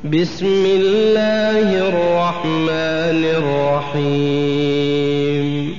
بسم الله الرحمن الرحيم.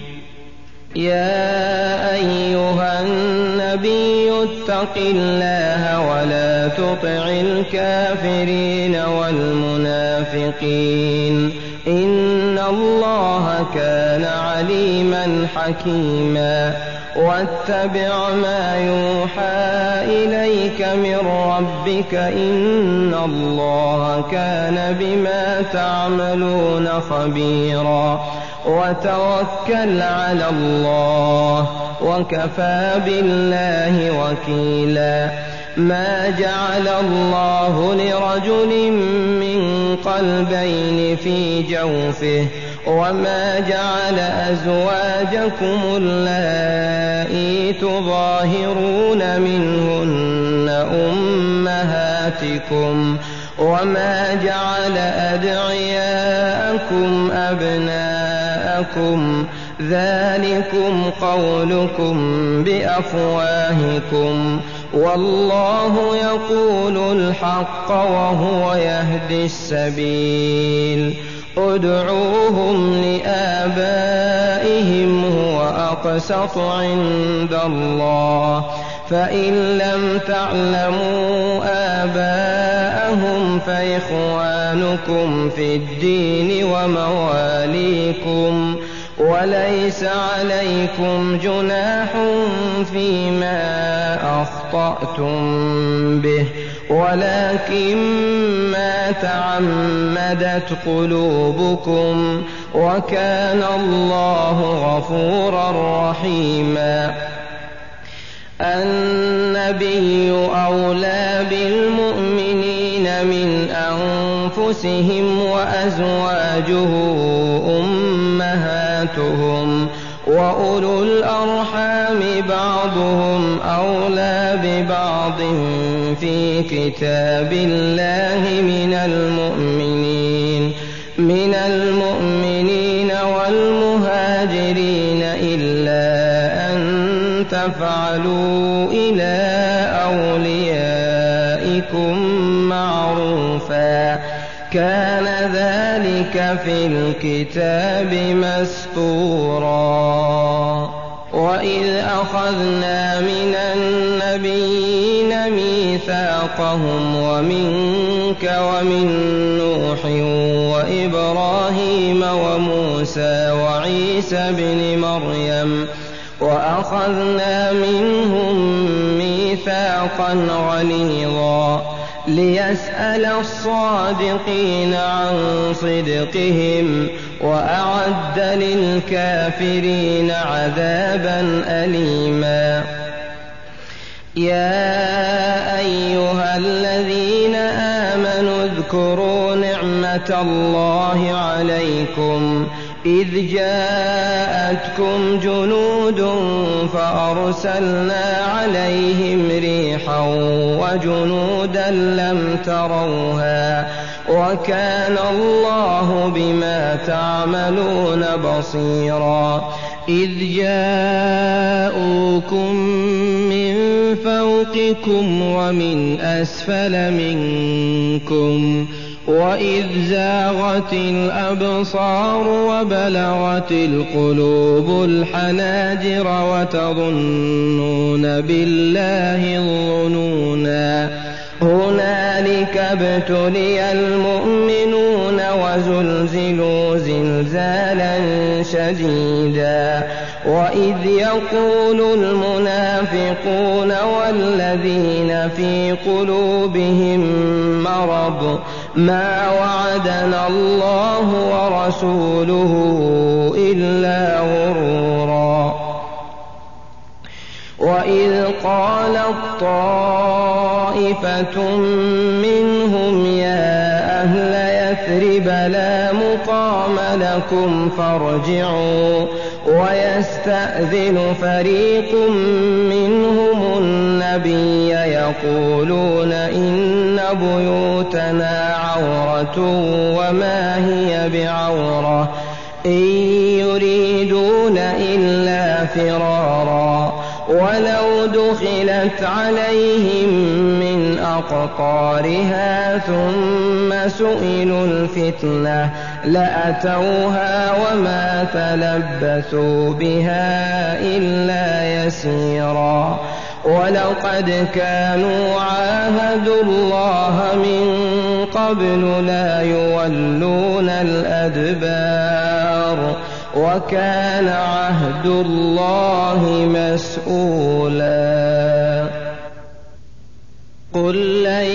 يا أيها النبي اتق الله ولا تطع الكافرين والمنافقين إن الله كان عليما حكيما. واتبع ما يوحى إليك من ربك إن الله كان بما تعملون خبيرا. وتوكل على الله وكفى بالله وكيلا. ما جعل الله لرجل من قلبين في جوفه وما جعل أزواجكم اللائي تظاهرون منهن أمهاتكم وما جعل أدعياءكم أبناءكم ذلكم قولكم بأفواهكم والله يقول الحق وهو يهدي السبيل. ادعوهم لآبائهم هو أقسط عند الله فإن لم تعلموا آباءهم فإخوانكم في الدين ومواليكم وليس عليكم جناح فيما أخطأتم به ولكن ما تعمدت قلوبكم وكان الله غفورا رحيما. النبي أولى بالمؤمنين من أنفسهم وأزواجه أمهاتهم وأولو الأرحام بعضهم أولى ببعض في كتاب الله من المؤمنين والمهاجرين إلا أن تفعلوا إلى أوليائكم معروفا كان ذلك في الكتاب مسطورا. وإذ أخذنا من النبيين ميثاقهم ومنك ومن نوح وإبراهيم وموسى وعيسى بن مريم وأخذنا منهم ميثاقا غليظا ليسأل الصادقين عن صدقهم وأعد للكافرين عذابا أليما. يا أيها الذين آمنوا اذكروا نعمة الله عليكم إذ جاءتكم جنود فأرسلنا عليهم ريحا وجنودا لم تروها وكان الله بما تعملون بصيرا. إذ جاءوكم من فوقكم ومن أسفل منكم وإذ زاغت الأبصار وبلغت القلوب الحناجر وتظنون بالله الظنونا. هنالك ابتلي المؤمنون وزلزلوا زلزالا شديدا. وإذ يقول المنافقون والذين في قلوبهم مرض ما وعدنا الله ورسوله إلا غرورا. وإذ قالت طائفة منهم يا أهل يثرب لا مقام لكم فارجعوا ويستأذن فريق منهم النبي يقولون إن بيوتنا عورة وما هي بعورة إن يريدون إلا فرارا ولو دخلت عليهم من أقطارها ثم سئلوا الفتنة لأتوها وما تلبثوا بها إلا يسيرا ولقد كانوا عاهدوا الله من قبل لا يولون الأدبار وكان عهد الله مسؤولا قل لن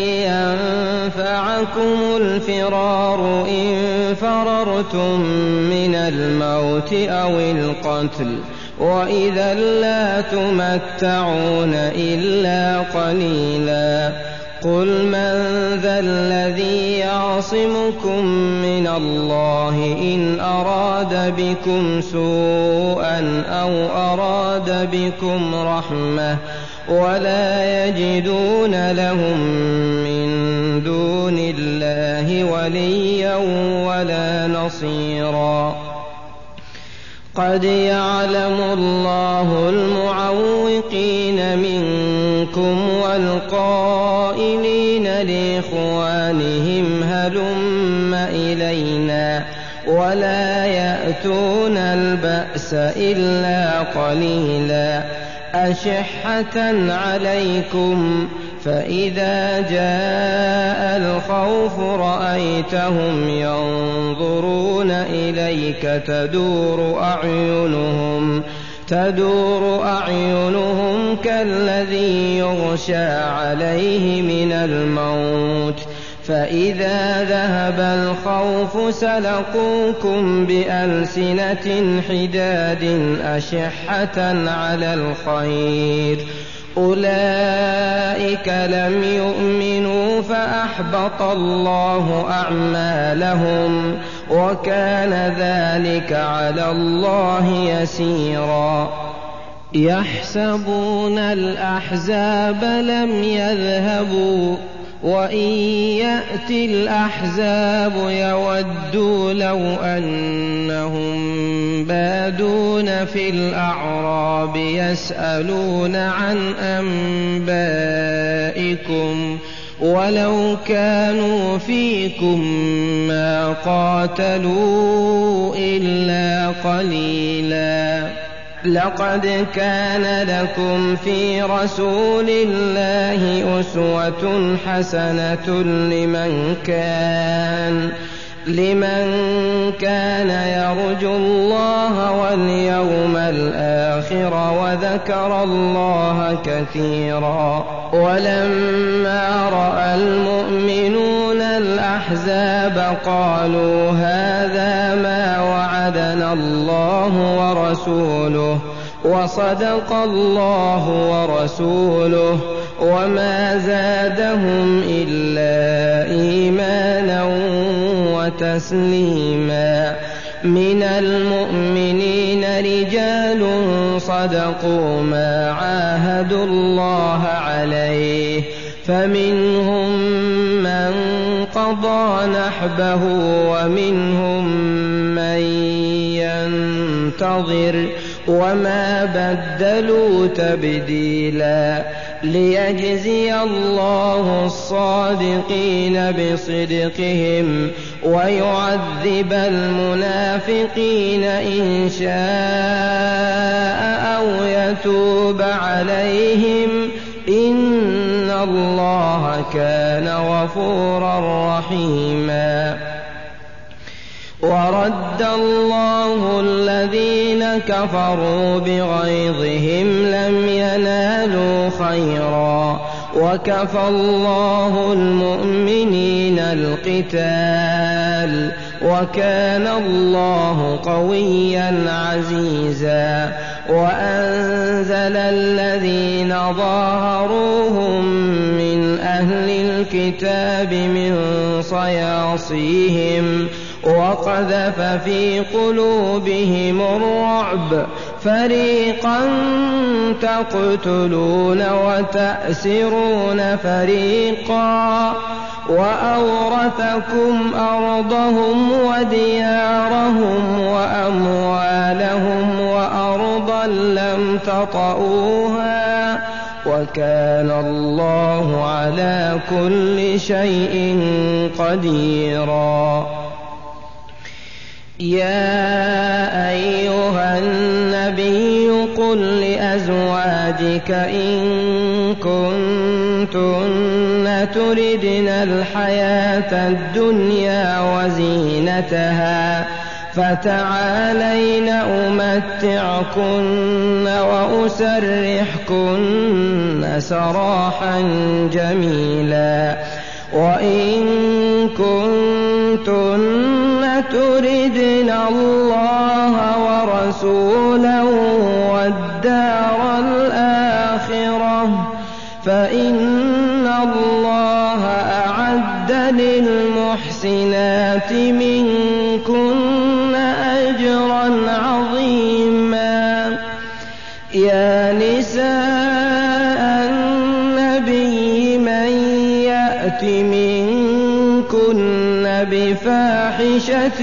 ينفعكم الفرار إن فررتم من الموت أو القتل وإذا لا تمتعون إلا قليلا قل من ذا الذي يعصمكم من الله إن أراد بكم سوءا أو أراد بكم رحمة ولا يجدون لهم من دون الله وليا ولا نصيرا قد يعلم الله المعوقين منكم والقائلين لإخوانهم هلم إلينا ولا يأتون البأس إلا قليلا أشحة عليكم فإذا جاء الخوف رأيتهم ينظرون إليك تدور أعينهم كالذي يغشى عليه من الموت فإذا ذهب الخوف سلقوكم بألسنة حداد أشحة على الخير أولئك لم يؤمنوا فأحبط الله أعمالهم وكان ذلك على الله يسيرا يحسبون الأحزاب لم يذهبوا وإن يأتي الأحزاب يودوا لو أنهم بادون في الأعراب يسألون عن أنبائكم ولو كانوا فيكم ما قاتلوا إلا قليلا لقد كان لكم في رسول الله أسوة حسنة لمن كان يرجو الله واليوم الآخر وذكر الله كثيرا ولما رأى المؤمنون الأحزاب قالوا هذا ما وعدنا الله ورسوله وصدق الله ورسوله وما زادهم إلا إيمانا وتسليما من المؤمنين رجال صدقوا ما عاهدوا الله عليه فمنهم من قضى نحبه ومنهم من ينتظر وما بدلوا تبديلا ليجزي الله الصادقين بصدقهم ويعذب المنافقين إن شاء أو يتوب عليهم إن الله كان غفورا رحيما ورد الله الذين كفروا بغيظهم لم ينالوا خيرا وكفى الله المؤمنين القتال وكان الله قويا عزيزا وأنزل الذين ظاهروهم من أهل الكتاب من صياصيهم وقذف في قلوبهم الرعب فريقا تقتلون وتأسرون فريقا وأورثكم أرضهم وديارهم وأموالهم وأرضا أرضا لم تطئوها وكان الله على كل شيء قديرا. يا أيها النبي قل لأزواجك إن كنتن تردن الحياة الدنيا وزينتها فتعالين أمتعكن وأسرحكن سراحا جميلا. وإن كنتن تردن الله ورسوله والدار الآخرة فإن الله أعد للمحسنات منكن أجرا عظيما. يا نساء النبي من يأت منكن بفاحشة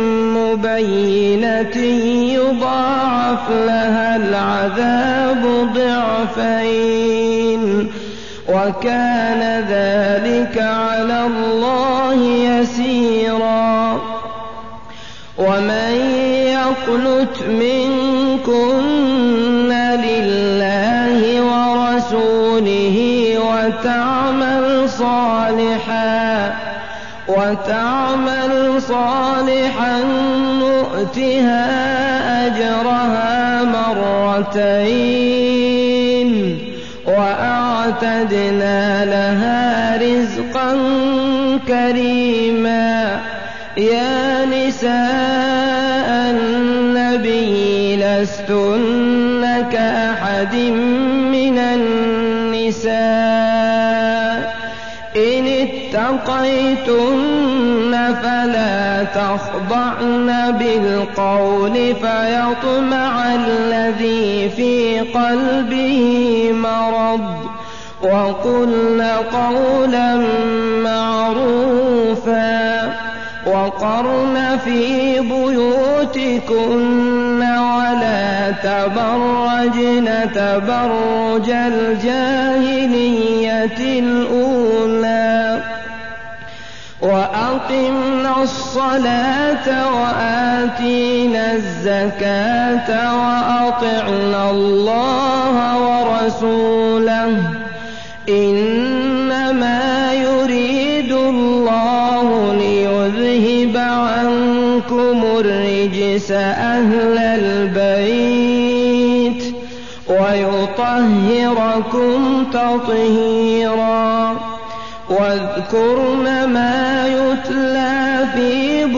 مبينة يضاعف لها العذاب ضعفين وكان ذلك على الله يسيرا. ومن يقنت منكن لله ورسوله وتعمل صالحا نؤتها أجرها مرتين وأعتدنا لها رزقا كريما. يا نساء النبي لستن كأحد من النساء إن اتقيتن فلا تخضعن بالقول فيطمع الذي في قلبه مرض وقلن قولا معروفا. وقرن في بيوتكن ولا تبرجن تبرج الجاهلية الأولى وأقمنا الصلاة وآتينا الزكاة وأطعنا الله ورسوله إنما يريد الله ليذهب عنكم الرجس أهل البيت ويطهركم تطهيرا. واذكرن ما يتلى في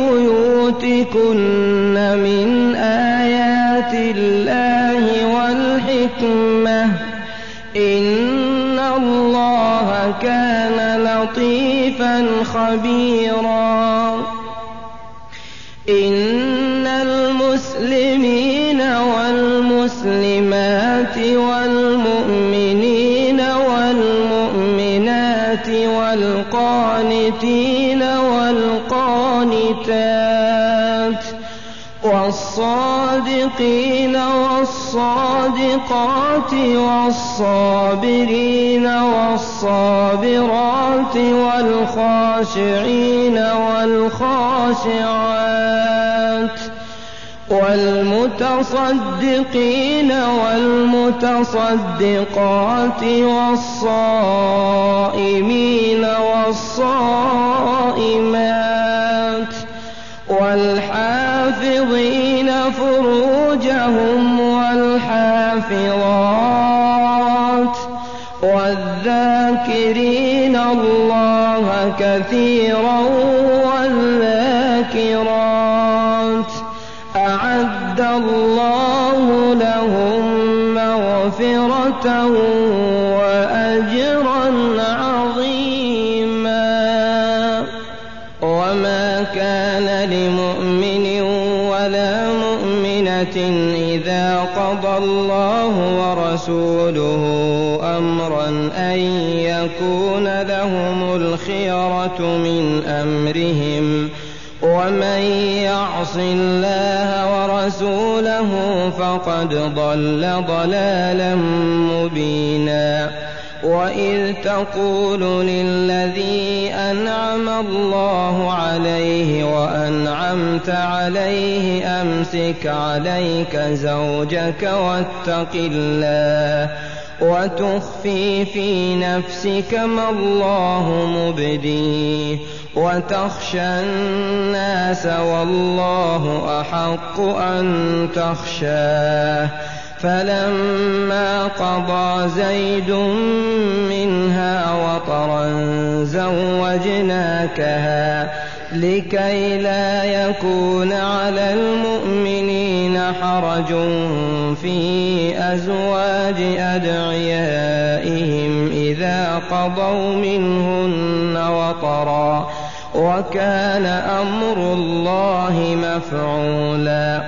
بيوتكن من آيات الله والحكمة إن الله كان لطيفا خبيرا. إن المسلمين والمسلمات والمؤمنين والمؤمنات والقانتين والقانتات والصادقين والصادقات والصابرين والصابرات والخاشعين والخاشعات والمتصدقين والمتصدقات والصائمين والصائمات والحافظين فروجهم والحافظات والذاكرين الله كثيرا والذاكرات أعد الله لهم مغفرة وأجرا عظيما. وما كان لمؤمن ولا مؤمنة إذا قضى الله ورسوله أمرا أن يكون لهم الخيرة من أمرهم ومن يعص الله ورسوله فقد ضل ضلالا مبينا. وإذ تقول للذي أنعم الله عليه وأنعمت عليه أمسك عليك زوجك واتق الله وتخفي في نفسك ما الله مبديه وتخشى الناس والله أحق أن تخشاه. فلما قضى زيد منها وطرا زوجناكها لكي لا يكون على المؤمنين حرج في أزواج أدعيائهم إذا قضوا منهن وطرا وكان أمر الله مفعولا.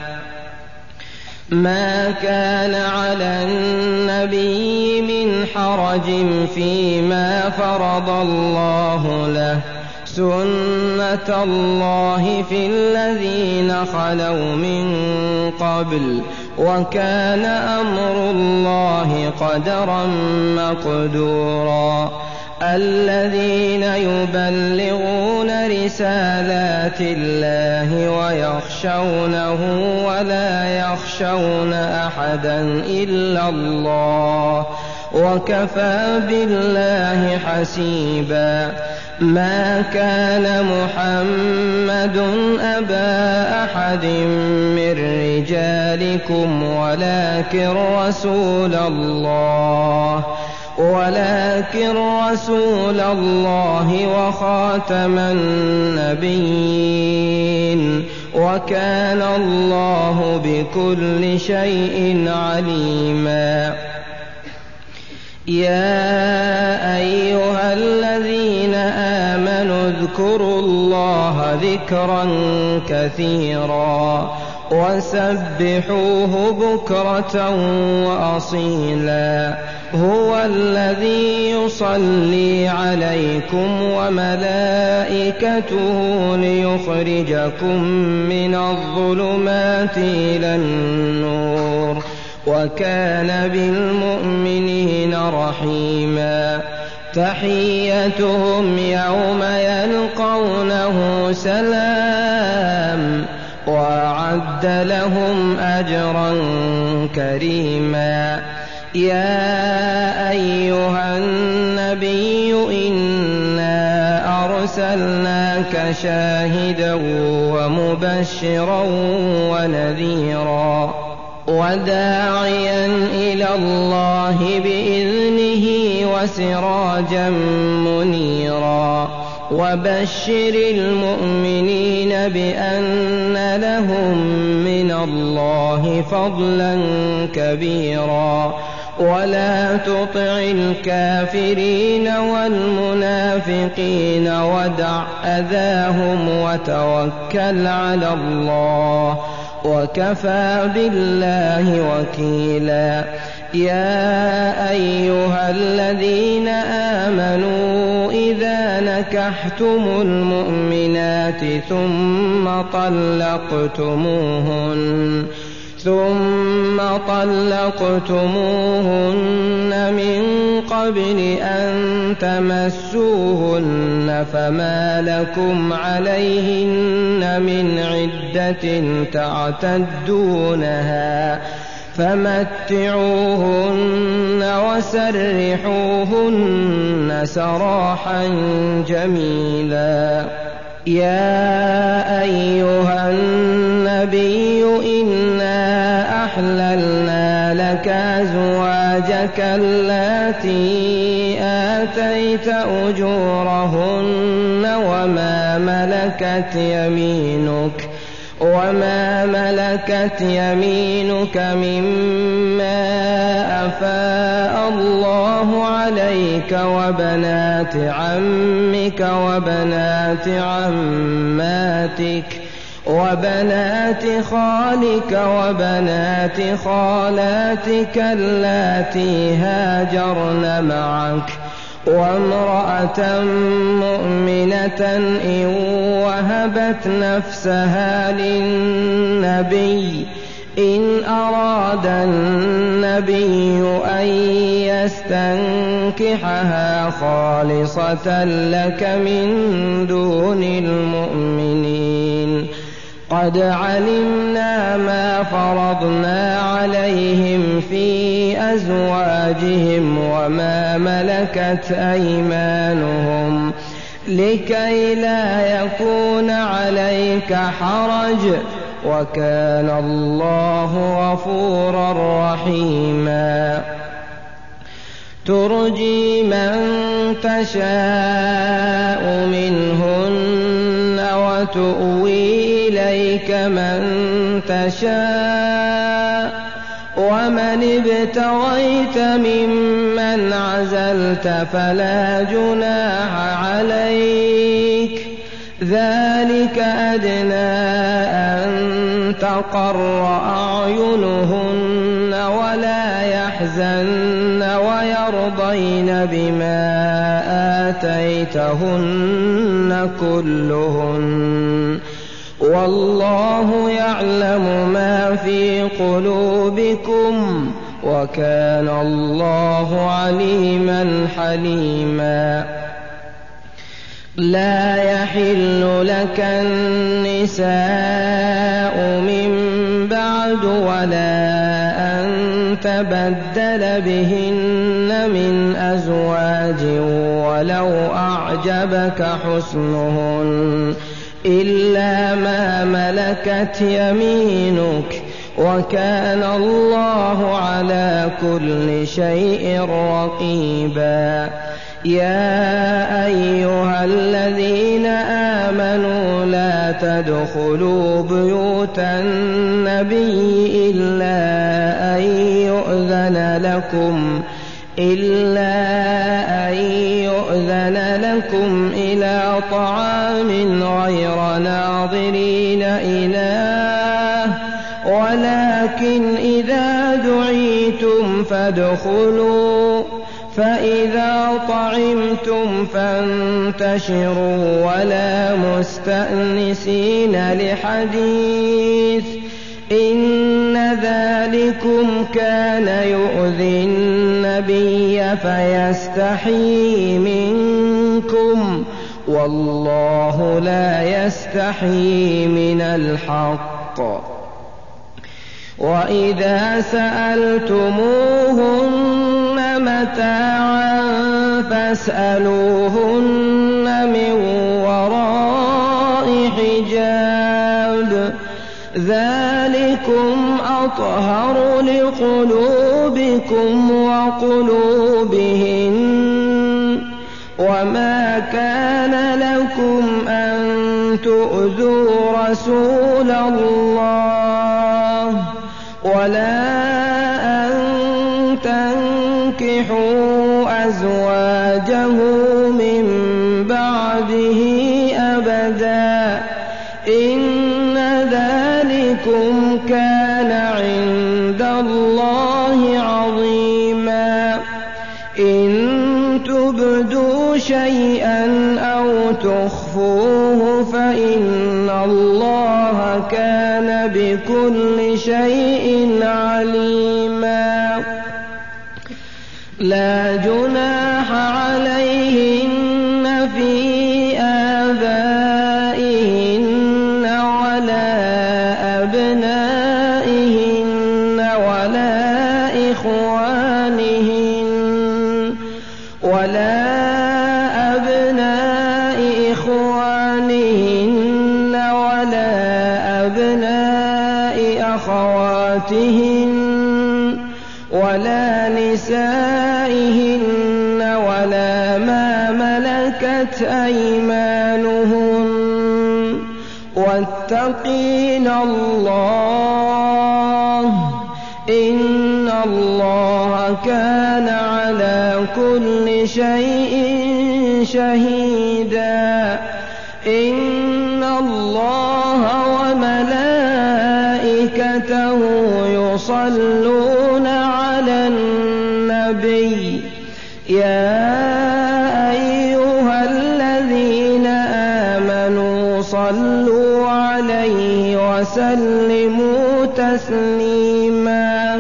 ما كان على النبي من حرج فيما فرض الله له سنة الله في الذين خلوا من قبل وكان أمر الله قدرا مقدورا. الذين يبلغون رسالات الله ويخشونه ولا يخشون أحدا إلا الله وكفى بالله حسيبا. ما كان محمد أبا أحد من رجالكم ولكن رسول الله وخاتم النبيين وكان الله بكل شيء عليما. يا أيها الذين آمنوا اذكروا الله ذكرا كثيرا وسبحوه بكرة وأصيلا. هو الذي يصلي عليكم وملائكته ليخرجكم من الظلمات إلى النور وكان بالمؤمنين رحيما. تحيتهم يوم يلقونه سلام وأعد لهم أجرا كريما. يا أيها النبي إنا أرسلناك شاهدا ومبشرا ونذيرا وداعيا إلى الله بإذنه وسراجا منيرا. وبشر المؤمنين بأن لهم من الله فضلا كبيرا. ولا تطع الكافرين والمنافقين ودع أذاهم وتوكل على الله وكفى بالله وكيلا. يا أيها الذين آمنوا إذا نكحتم المؤمنات ثم طلقتموهن من قبل أن تمسوهن فما لكم عليهن من عدة تعتدونها فمتعوهن وسرحوهن سراحا جميلا. يا أيها النبي إنا أحللنا لك أزواجك اللاتي آتيت أجورهن وما ملكت يمينك مما أفاء الله عليك وبنات عمك وبنات عماتك وبنات خالك وبنات خالاتك اللاتي هاجرن معك وامرأة مؤمنة إن وهبت نفسها للنبي إن أراد النبي أن يستنكحها خالصة لك من دون المؤمنين قد علمنا ما فرضنا عليهم في أزواجهم وما ملكت أيمانهم لكي لا يكون عليك حرج وكان الله غفورا رحيما ترجي من تشاء منهن وتؤوي إليك من تشاء ومن ابتغيت ممن عزلت فلا جناح عليك ذلك أدنى أن تقر أعينهن ولا يحزن ويرضين بما آتيتهن كلهن والله يعلم ما في قلوبكم وكان الله عليما حليما لا يحل لك النساء من بعد ولا أن تبدل بهن من أزواج ولو أعجبك حسنهن إلا ما ملكت يمينك وكان الله على كل شيء رقيبا يا أيها الذين آمنوا لا تدخلوا بيوت النبي إلا أن يؤذن لكم إلى طعام غير ناظرين إناه ولكن إذا دعيتم فادخلوا فإذا طعمتم فانتشروا ولا مستأنسين لحديث إن ذلكم كان يؤذي النبي فيستحيي منكم والله لا يستحيي من الحق وإذا سألتموهن متاعا فاسألوهن من وراء حجاب ذلكم أطهر لقلوبكم وقلوبهن وما كان لكم أن تؤذوا رسول الله ولا أن تنكحوا أزواجه من بعده أبدا إن ذلكم كان عند الله عظيما إن تبدوا شيئا أو تخفوه فإن الله كان بكل شيء عليما لا جناح عليهن في آبائهن ولا أبنائهن ولا أبناء إخوانهن ولا أبناء أخواتهن ولا نسائهن ولا ما ملكت أيمانهن واتقين الله إن الله كان على كل شيء شهيدا إن الله وملائكته يصلون على النبي يا أيها الذين آمنوا صلوا عليه وسلموا تسليما.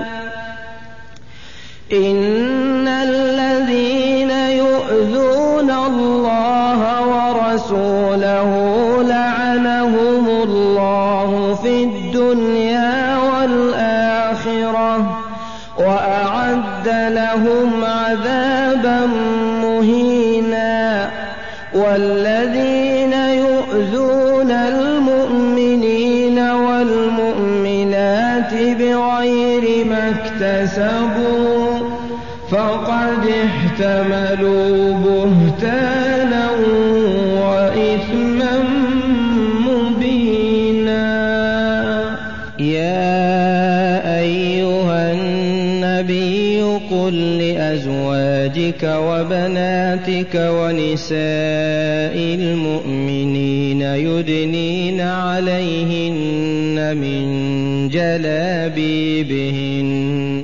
إن الذين يؤذون الله ورسوله لعنهم الله في الدنيا والآخرة وأعد لهم عذابا مهينا. والذين يؤذون المؤمنين والمؤمنات بغير ما اكتسبوا فقد احتملوا بهتانا وإثما مبينا. يا أيها النبي قل لأزواجك وبناتك ونساء المؤمنين يدنين عليهن من جلابيبهن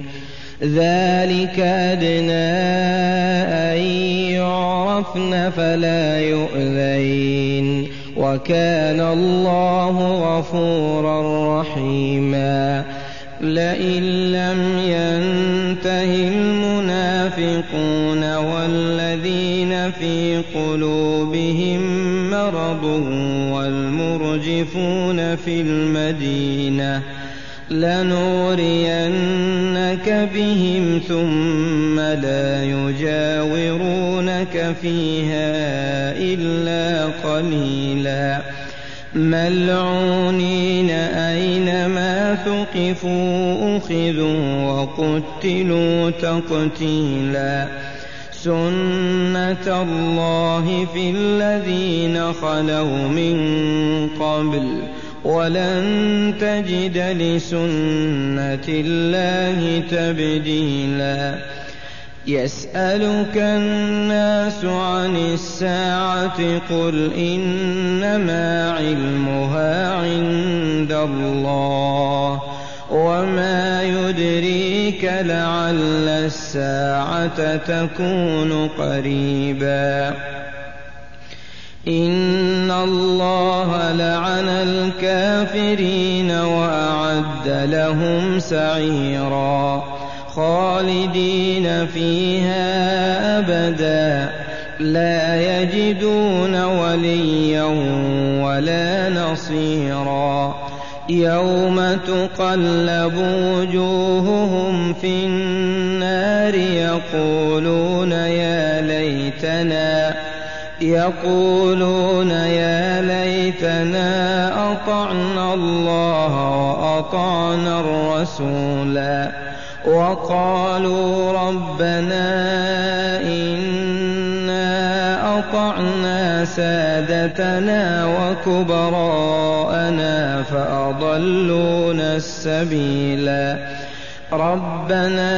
ذلك أدنى أن يعرفن فلا يؤذين وكان الله غفورا رحيما. لئن لم ينته المنافقون والذين في قلوبهم مرض والمرجفون في المدينة لنورينك بهم ثم لا يجاورونك فيها إلا قليلا ملعونين أينما ثقفوا أخذوا وقتلوا تقتيلا. سنة الله في الذين خلوا من قبل ولن تجد لسنة الله تبديلا. يسألك الناس عن الساعة قل إنما علمها عند الله وما يدريك لعل الساعة تكون قريبا. إن الله لعن الكافرين وأعد لهم سعيرا خالدين فيها أبدا لا يجدون وليا ولا نصيرا. يوم تقلب وجوههم في النار يقولون يا ليتنا أطعنا الله وأطعنا الرسولا وقالوا ربنا إنا أطعنا سادتنا وكبراءنا فأضلونا السبيلا. ربنا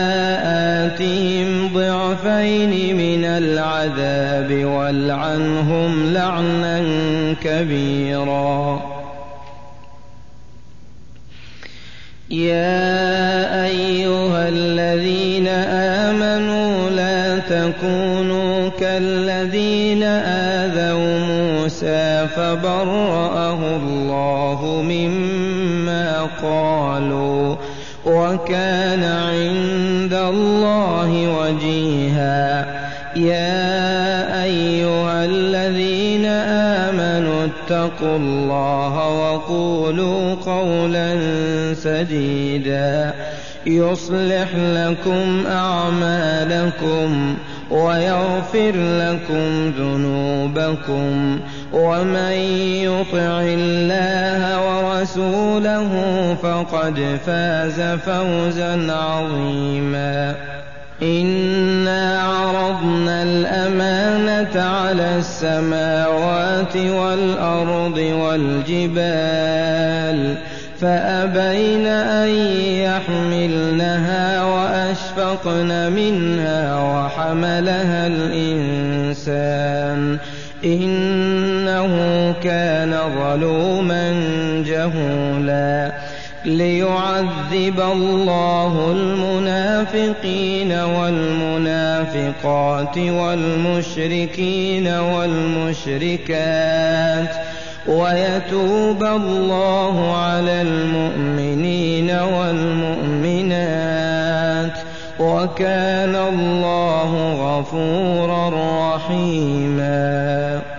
آتهم ضعفين من العذاب والعنهم لعنا كبيرا. يا أيها الذين آمنوا لا تكونوا كالذين آذوا موسى فبرأه الله مما قالوا وكان عند الله وجيها. يا أيها الذين آمنوا اتقوا الله وقولوا قولا سديدا يصلح لكم أعمالكم ويغفر لكم ذنوبكم ومن يطع الله ورسوله فقد فاز فوزا عظيما. إنا عرضنا الأمانة على السماوات والأرض والجبال فأبين أن يحملنها وأشفقن منها وحملها الإنسان إنه كان ظلوما جهولا. ليعذب الله المنافقين والمنافقات والمشركين والمشركات ويتوب الله على المؤمنين والمؤمنات وكان الله غفورا رحيما.